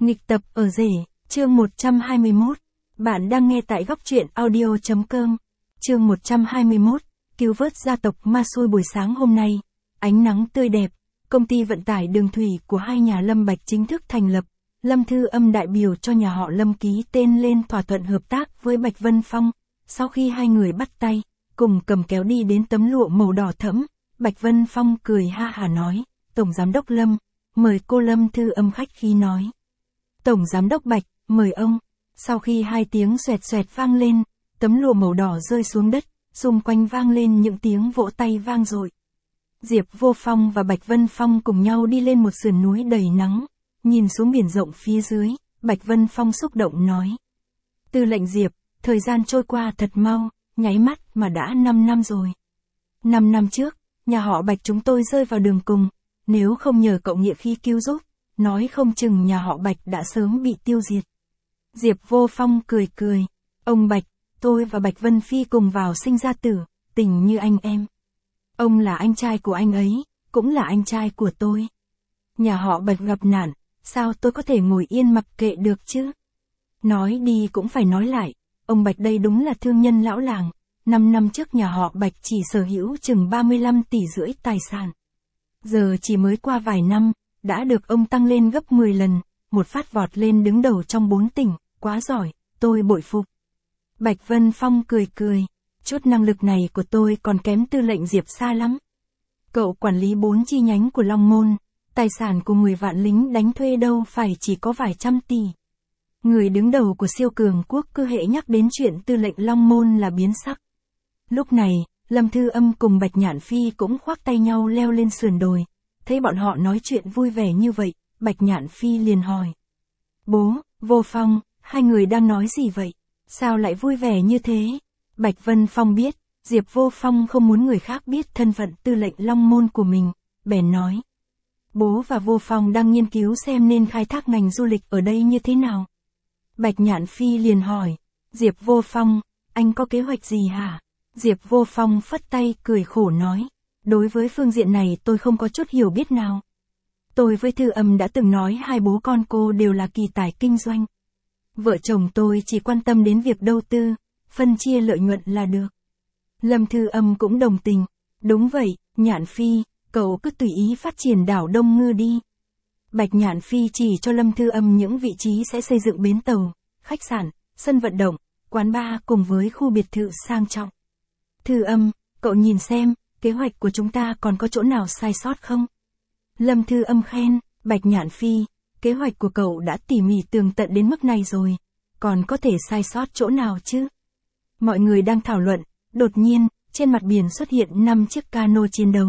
Nghịch tập ở rể, chương 121. Bạn đang nghe tại góc truyện audio.com. Chương 121. Cứu vớt gia tộc Ma Xui. Buổi sáng hôm nay, ánh nắng tươi đẹp, công ty vận tải đường thủy của hai nhà Lâm Bạch chính thức thành lập. Lâm Thư Âm đại biểu cho nhà họ Lâm ký tên lên thỏa thuận hợp tác với Bạch Vân Phong. Sau khi hai người bắt tay, cùng cầm kéo đi đến tấm lụa màu đỏ thẫm, Bạch Vân Phong cười ha hả nói, Tổng Giám đốc Lâm, mời cô. Lâm Thư Âm khách khí nói, Tổng Giám đốc Bạch, mời ông. Sau khi hai tiếng xoẹt xoẹt vang lên, tấm lụa màu đỏ rơi xuống đất, xung quanh vang lên những tiếng vỗ tay vang dội. Diệp Vô Phong và Bạch Vân Phong cùng nhau đi lên một sườn núi đầy nắng, nhìn xuống biển rộng phía dưới, Bạch Vân Phong xúc động nói. Tư lệnh Diệp, thời gian trôi qua thật mau, nháy mắt mà đã 5 năm rồi. 5 năm trước, nhà họ Bạch chúng tôi rơi vào đường cùng, nếu không nhờ cậu nghĩa khí cứu giúp, nói không chừng nhà họ Bạch đã sớm bị tiêu diệt. Diệp Vô Phong cười cười, ông Bạch, tôi và Bạch Vân Phi cùng vào sinh ra tử, tình như anh em. Ông là anh trai của anh ấy, cũng là anh trai của tôi. Nhà họ Bạch gặp nạn, sao tôi có thể ngồi yên mặc kệ được chứ? Nói đi cũng phải nói lại, ông Bạch đây đúng là thương nhân lão làng. 5 năm trước nhà họ Bạch chỉ sở hữu chừng 35,5 tỷ tài sản. Giờ chỉ mới qua vài năm, đã được ông tăng lên gấp 10 lần, một phát vọt lên đứng đầu trong 4 tỉnh, quá giỏi, tôi bội phục. Bạch Vân Phong cười cười, chút năng lực này của tôi còn kém tư lệnh Diệp xa lắm. Cậu quản lý 4 chi nhánh của Long Môn, tài sản của 10 vạn lính đánh thuê đâu phải chỉ có vài trăm tỷ. Người đứng đầu của siêu cường quốc cứ hệ nhắc đến chuyện tư lệnh Long Môn là biến sắc. Lúc này, Lâm Thư Âm cùng Bạch Nhạn Phi cũng khoác tay nhau leo lên sườn đồi. Thấy bọn họ nói chuyện vui vẻ như vậy, Bạch Nhạn Phi liền hỏi. Bố, Vô Phong, hai người đang nói gì vậy? Sao lại vui vẻ như thế? Bạch Vân Phong biết, Diệp Vô Phong không muốn người khác biết thân phận tư lệnh Long Môn của mình, bèn nói. Bố và Vô Phong đang nghiên cứu xem nên khai thác ngành du lịch ở đây như thế nào. Bạch Nhạn Phi liền hỏi, Diệp Vô Phong, anh có kế hoạch gì hả? Diệp Vô Phong phất tay cười khổ nói, đối với phương diện này tôi không có chút hiểu biết nào. Tôi với Thư Âm đã từng nói hai bố con cô đều là kỳ tài kinh doanh. Vợ chồng tôi chỉ quan tâm đến việc đầu tư, phân chia lợi nhuận là được. Lâm Thư Âm cũng đồng tình, đúng vậy, Nhạn Phi, cậu cứ tùy ý phát triển đảo Đông Ngư đi. Bạch Nhạn Phi chỉ cho Lâm Thư Âm những vị trí sẽ xây dựng bến tàu, khách sạn, sân vận động, quán bar cùng với khu biệt thự sang trọng. Thư Âm, cậu nhìn xem, kế hoạch của chúng ta còn có chỗ nào sai sót không? Lâm Thư Âm khen, Bạch Nhạn Phi, kế hoạch của cậu đã tỉ mỉ tường tận đến mức này rồi, còn có thể sai sót chỗ nào chứ? Mọi người đang thảo luận, đột nhiên, trên mặt biển xuất hiện 5 chiếc cano chiến đấu.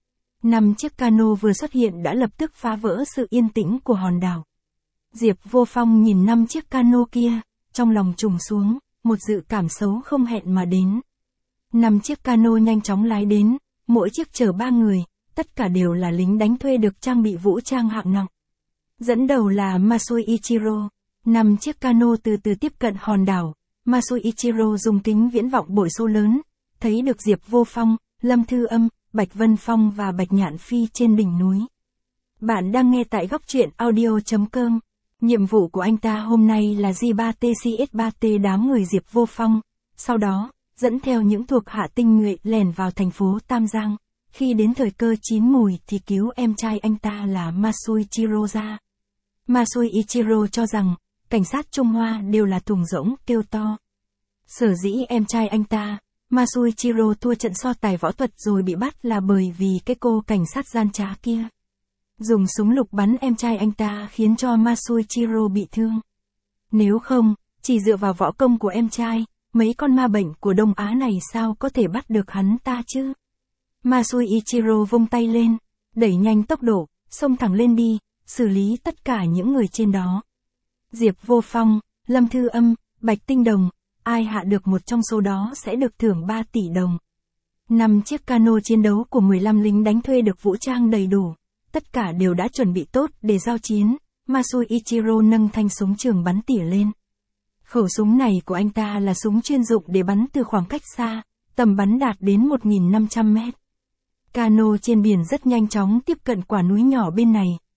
5 chiếc cano vừa xuất hiện đã lập tức phá vỡ sự yên tĩnh của hòn đảo. Diệp Vô Phong nhìn 5 chiếc cano kia, trong lòng trùng xuống, một dự cảm xấu không hẹn mà đến. 5 chiếc cano nhanh chóng lái đến, mỗi chiếc chở 3 người, tất cả đều là lính đánh thuê được trang bị vũ trang hạng nặng. Dẫn đầu là Masui Ichiro. 5 chiếc cano từ từ tiếp cận hòn đảo. Masui Ichiro dùng kính viễn vọng bội số lớn, thấy được Diệp Vô Phong, Lâm Thư Âm, Bạch Vân Phong và Bạch Nhạn Phi trên đỉnh núi. Bạn đang nghe tại góc truyện audio.com. Nhiệm vụ của anh ta hôm nay là J3TCS3T đám người Diệp Vô Phong. Sau đó, dẫn theo những thuộc hạ tinh nhuệ lẻn vào thành phố Tam Giang. Khi đến thời cơ chín mùi thì cứu em trai anh ta là Masui Ichiro ra. Masui Ichiro cho rằng, cảnh sát Trung Hoa đều là thùng rỗng kêu to. Sở dĩ em trai anh ta, Masui Ichiro thua trận so tài võ thuật rồi bị bắt là bởi vì cái cô cảnh sát gian trá kia. Dùng súng lục bắn em trai anh ta khiến cho Masui Ichiro bị thương. Nếu không, chỉ dựa vào võ công của em trai, mấy con ma bệnh của Đông Á này sao có thể bắt được hắn ta chứ? Masui Ichiro vung tay lên, đẩy nhanh tốc độ, xông thẳng lên đi, xử lý tất cả những người trên đó. Diệp Vô Phong, Lâm Thư Âm, Bạch Tinh Đồng, ai hạ được một trong số đó sẽ được thưởng 3 tỷ đồng. 5 chiếc cano chiến đấu của 15 lính đánh thuê được vũ trang đầy đủ, tất cả đều đã chuẩn bị tốt để giao chiến. Masui Ichiro nâng thanh súng trường bắn tỉa lên. Khẩu súng này của anh ta là súng chuyên dụng để bắn từ khoảng cách xa, tầm bắn đạt đến 1.500 mét. Cano trên biển rất nhanh chóng tiếp cận quả núi nhỏ bên này,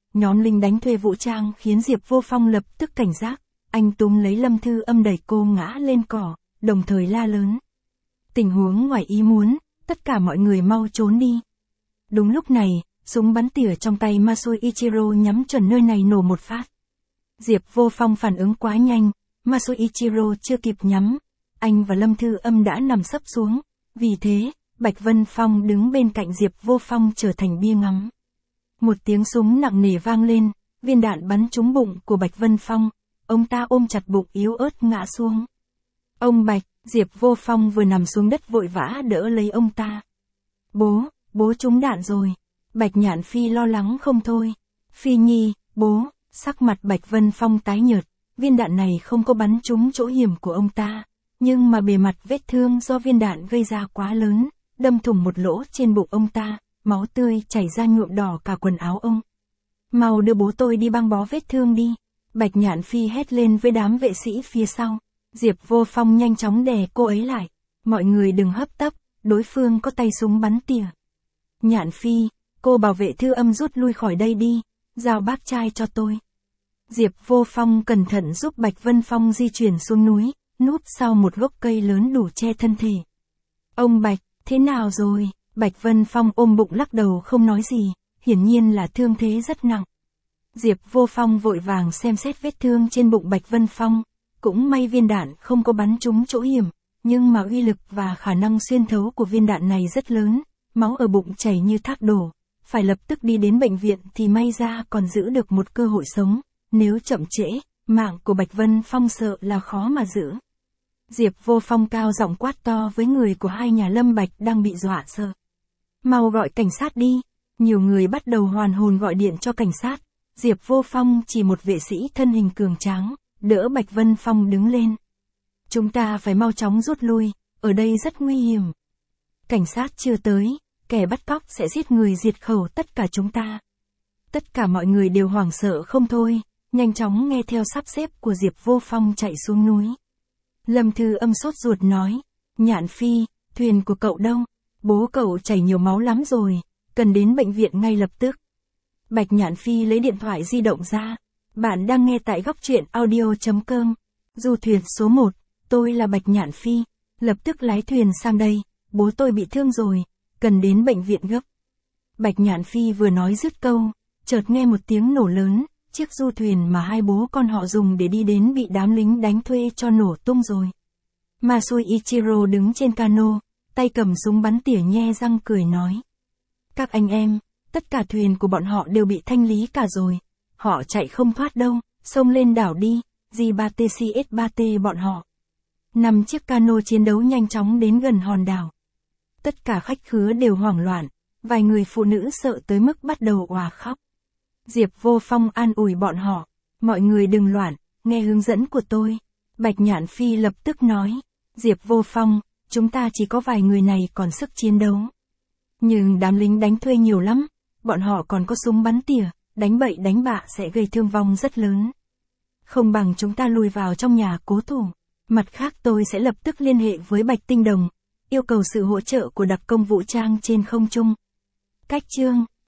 nhóm lính đánh thuê vũ trang khiến Diệp Vô Phong lập tức cảnh giác, anh túm lấy Lâm Thư Âm đẩy cô ngã lên cỏ, đồng thời la lớn. Tình huống ngoài ý muốn, tất cả mọi người mau trốn đi. Đúng lúc này, súng bắn tỉa trong tay Masuichiro nhắm chuẩn nơi này nổ một phát. Diệp Vô Phong phản ứng quá nhanh, Masuichiro chưa kịp nhắm, anh và Lâm Thư Âm đã nằm sấp xuống, vì thế, Bạch Vân Phong đứng bên cạnh Diệp Vô Phong trở thành bia ngắm. Một tiếng súng nặng nề vang lên, viên đạn bắn trúng bụng của Bạch Vân Phong, ông ta ôm chặt bụng yếu ớt ngã xuống. Ông Bạch, Diệp Vô Phong vừa nằm xuống đất vội vã đỡ lấy ông ta. Bố trúng đạn rồi. Bạch Nhạn Phi lo lắng không thôi. Phi Nhi, bố, sắc mặt Bạch Vân Phong tái nhợt, viên đạn này không có bắn trúng chỗ hiểm của ông ta, nhưng mà bề mặt vết thương do viên đạn gây ra quá lớn, đâm thủng một lỗ trên bụng ông ta, máu tươi chảy ra nhuộm đỏ cả quần áo ông. Mau đưa bố tôi đi băng bó vết thương đi. Bạch Nhạn Phi hét lên với đám vệ sĩ phía sau. Diệp Vô Phong nhanh chóng đè cô ấy lại. Mọi người đừng hấp tấp, đối phương có tay súng bắn tỉa. Nhạn Phi, cô bảo vệ Thư Âm rút lui khỏi đây đi, giao bác trai cho tôi. Diệp Vô Phong cẩn thận giúp Bạch Vân Phong di chuyển xuống núi, núp sau một gốc cây lớn đủ che thân thể. Ông Bạch, thế nào rồi? Bạch Vân Phong ôm bụng lắc đầu không nói gì, hiển nhiên là thương thế rất nặng. Diệp Vô Phong vội vàng xem xét vết thương trên bụng Bạch Vân Phong, cũng may viên đạn không có bắn trúng chỗ hiểm, nhưng mà uy lực và khả năng xuyên thấu của viên đạn này rất lớn, máu ở bụng chảy như thác đổ, phải lập tức đi đến bệnh viện thì may ra còn giữ được một cơ hội sống, nếu chậm trễ, mạng của Bạch Vân Phong sợ là khó mà giữ. Diệp Vô Phong cao giọng quát to với người của hai nhà Lâm Bạch đang bị dọa sợ. Mau gọi cảnh sát đi. Nhiều người bắt đầu hoàn hồn gọi điện cho cảnh sát. Diệp Vô Phong chỉ một vệ sĩ thân hình cường tráng, đỡ Bạch Vân Phong đứng lên. Chúng ta phải mau chóng rút lui, ở đây rất nguy hiểm. Cảnh sát chưa tới, kẻ bắt cóc sẽ giết người diệt khẩu tất cả chúng ta. Tất cả mọi người đều hoảng sợ không thôi, nhanh chóng nghe theo sắp xếp của Diệp Vô Phong chạy xuống núi. Lâm Thư Âm sốt ruột nói, Nhạn Phi, thuyền của cậu đâu? Bố cậu chảy nhiều máu lắm rồi, cần đến bệnh viện ngay lập tức. Bạch Nhạn Phi lấy điện thoại di động ra. Bạn đang nghe tại góc truyện audio.com. Du thuyền số 1, tôi là Bạch Nhạn Phi. Lập tức lái thuyền sang đây, bố tôi bị thương rồi, cần đến bệnh viện gấp. Bạch Nhạn Phi vừa nói dứt câu, chợt nghe một tiếng nổ lớn, chiếc du thuyền mà hai bố con họ dùng để đi đến bị đám lính đánh thuê cho nổ tung rồi. Masuichiro đứng trên cano, tay cầm súng bắn tỉa nhe răng cười nói. Các anh em, tất cả thuyền của bọn họ đều bị thanh lý cả rồi. Họ chạy không thoát đâu, xông lên đảo đi, J3TCS3T bọn họ. 5 chiếc cano chiến đấu nhanh chóng đến gần hòn đảo. Tất cả khách khứa đều hoảng loạn, vài người phụ nữ sợ tới mức bắt đầu òa khóc. Diệp Vô Phong an ủi bọn họ, mọi người đừng loạn, nghe hướng dẫn của tôi. Bạch Nhạn Phi lập tức nói, Diệp Vô Phong, chúng ta chỉ có vài người này còn sức chiến đấu. Nhưng đám lính đánh thuê nhiều lắm, bọn họ còn có súng bắn tỉa, đánh bậy đánh bạ sẽ gây thương vong rất lớn. Không bằng chúng ta lùi vào trong nhà cố thủ. Mặt khác tôi sẽ lập tức liên hệ với Bạch Tinh Đồng, yêu cầu sự hỗ trợ của đặc công vũ trang trên không trung. Cách chương